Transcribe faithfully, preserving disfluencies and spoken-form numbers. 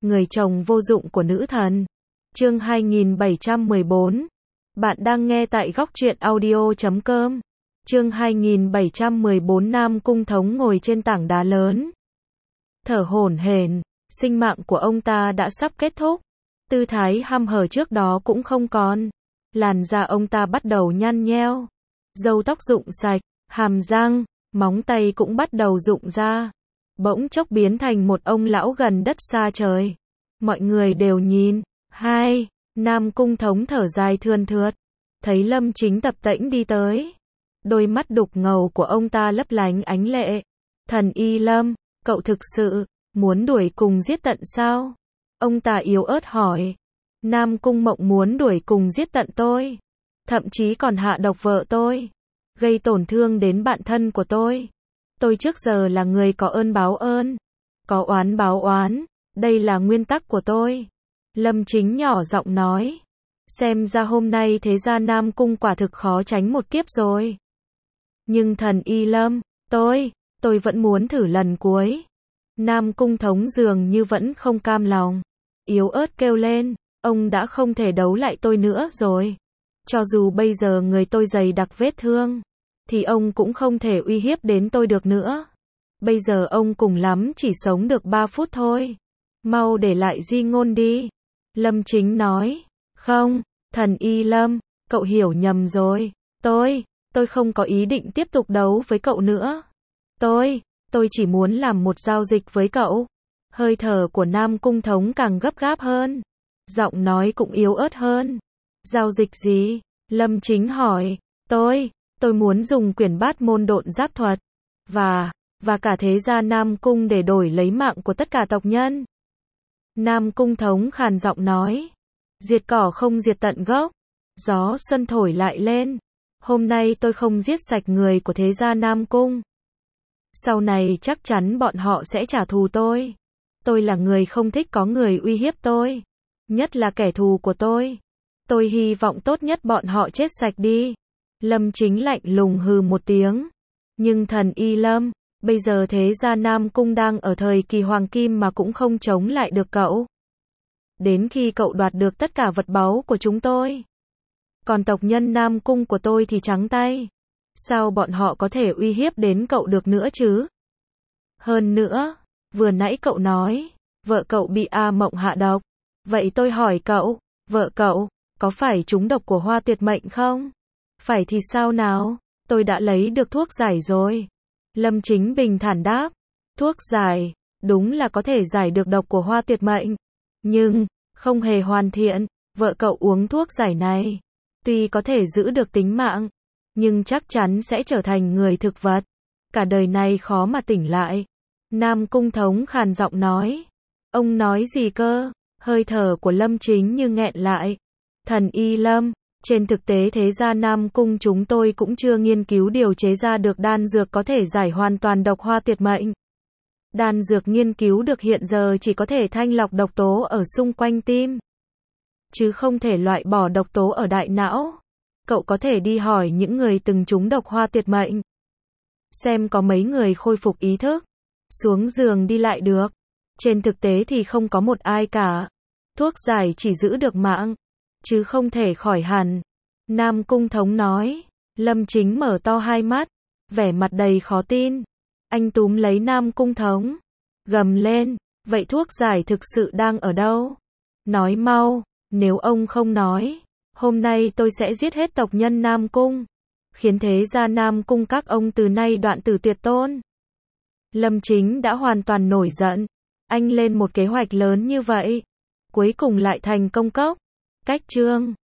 Người chồng vô dụng của nữ thần. Chương hai nghìn bảy trăm mười bốn. Bạn đang nghe tại góc truyện audio chấm com. Chương hai nghìn bảy trăm mười bốn. Nam Cung Thống ngồi trên tảng đá lớn, thở hổn hển, sinh mạng của ông ta đã sắp kết thúc. Tư thái hăm hở trước đó cũng không còn. Làn da ông ta bắt đầu nhăn nheo, râu tóc rụng sạch, hàm răng, móng tay cũng bắt đầu rụng ra. Bỗng chốc biến thành một ông lão gần đất xa trời. Mọi người đều nhìn. Hai, Nam Cung Thống thở dài thườn thượt, thấy Lâm Chính tập tễnh đi tới. Đôi mắt đục ngầu của ông ta lấp lánh ánh lệ. Thần Y Lâm, cậu thực sự muốn đuổi cùng giết tận sao? Ông ta yếu ớt hỏi. Nam Cung Mộng muốn đuổi cùng giết tận tôi, thậm chí còn hạ độc vợ tôi, gây tổn thương đến bạn thân của tôi. Tôi trước giờ là người có ơn báo ơn, có oán báo oán, đây là nguyên tắc của tôi. Lâm Chính nhỏ giọng nói. Xem ra hôm nay thế gia Nam Cung quả thực khó tránh một kiếp rồi. Nhưng thần Y Lâm, tôi, tôi vẫn muốn thử lần cuối. Nam Cung Thống dường như vẫn không cam lòng, yếu ớt kêu lên, ông đã không thể đấu lại tôi nữa rồi. Cho dù bây giờ người tôi dày đặc vết thương, thì ông cũng không thể uy hiếp đến tôi được nữa. Bây giờ ông cùng lắm chỉ sống được ba phút thôi. Mau để lại di ngôn đi. Lâm Chính nói. Không, thần Y Lâm, cậu hiểu nhầm rồi. Tôi, tôi không có ý định tiếp tục đấu với cậu nữa. Tôi, tôi chỉ muốn làm một giao dịch với cậu. Hơi thở của Nam Cung Thống càng gấp gáp hơn, giọng nói cũng yếu ớt hơn. Giao dịch gì? Lâm Chính hỏi. Tôi, tôi muốn dùng quyển bát môn độn giáp thuật, và, và cả thế gia Nam Cung để đổi lấy mạng của tất cả tộc nhân. Nam Cung Thống khàn giọng nói. Diệt cỏ không diệt tận gốc. Gió xuân thổi lại lên. Hôm nay tôi không giết sạch người của thế gia Nam Cung, sau này chắc chắn bọn họ sẽ trả thù tôi. Tôi là người không thích có người uy hiếp tôi, nhất là kẻ thù của tôi. Tôi hy vọng tốt nhất bọn họ chết sạch đi. Lâm Chính lạnh lùng hừ một tiếng. Nhưng thần Y Lâm, bây giờ thế gia Nam Cung đang ở thời kỳ hoàng kim mà cũng không chống lại được cậu. Đến khi cậu đoạt được tất cả vật báu của chúng tôi, còn tộc nhân Nam Cung của tôi thì trắng tay. Sao bọn họ có thể uy hiếp đến cậu được nữa chứ? Hơn nữa, vừa nãy cậu nói, vợ cậu bị A Mộng hạ độc. Vậy tôi hỏi cậu, vợ cậu, có phải trúng độc của hoa tuyệt mệnh không? Phải thì sao nào? Tôi đã lấy được thuốc giải rồi. Lâm Chính bình thản đáp. Thuốc giải, đúng là có thể giải được độc của hoa tuyệt mệnh. Nhưng, không hề hoàn thiện. Vợ cậu uống thuốc giải này, tuy có thể giữ được tính mạng, nhưng chắc chắn sẽ trở thành người thực vật. Cả đời này khó mà tỉnh lại. Nam Cung Thống khàn giọng nói. Ông nói gì cơ? Hơi thở của Lâm Chính như nghẹn lại. Thần Y Lâm, trên thực tế thế gia Nam Cung chúng tôi cũng chưa nghiên cứu điều chế ra được đan dược có thể giải hoàn toàn độc hoa tuyệt mệnh. Đan dược nghiên cứu được hiện giờ chỉ có thể thanh lọc độc tố ở xung quanh tim, chứ không thể loại bỏ độc tố ở đại não. Cậu có thể đi hỏi những người từng trúng độc hoa tuyệt mệnh, xem có mấy người khôi phục ý thức, xuống giường đi lại được. Trên thực tế thì không có một ai cả. Thuốc giải chỉ giữ được mạng, chứ không thể khỏi hẳn. Nam Cung Thống nói. Lâm Chính mở to hai mắt, vẻ mặt đầy khó tin. Anh túm lấy Nam Cung Thống, gầm lên. Vậy thuốc giải thực sự đang ở đâu? Nói mau, nếu ông không nói, hôm nay tôi sẽ giết hết tộc nhân Nam Cung, khiến thế gia Nam Cung các ông từ nay đoạn tử tuyệt tôn. Lâm Chính đã hoàn toàn nổi giận. Anh lên một kế hoạch lớn như vậy, cuối cùng lại thành công cốc. Cách chương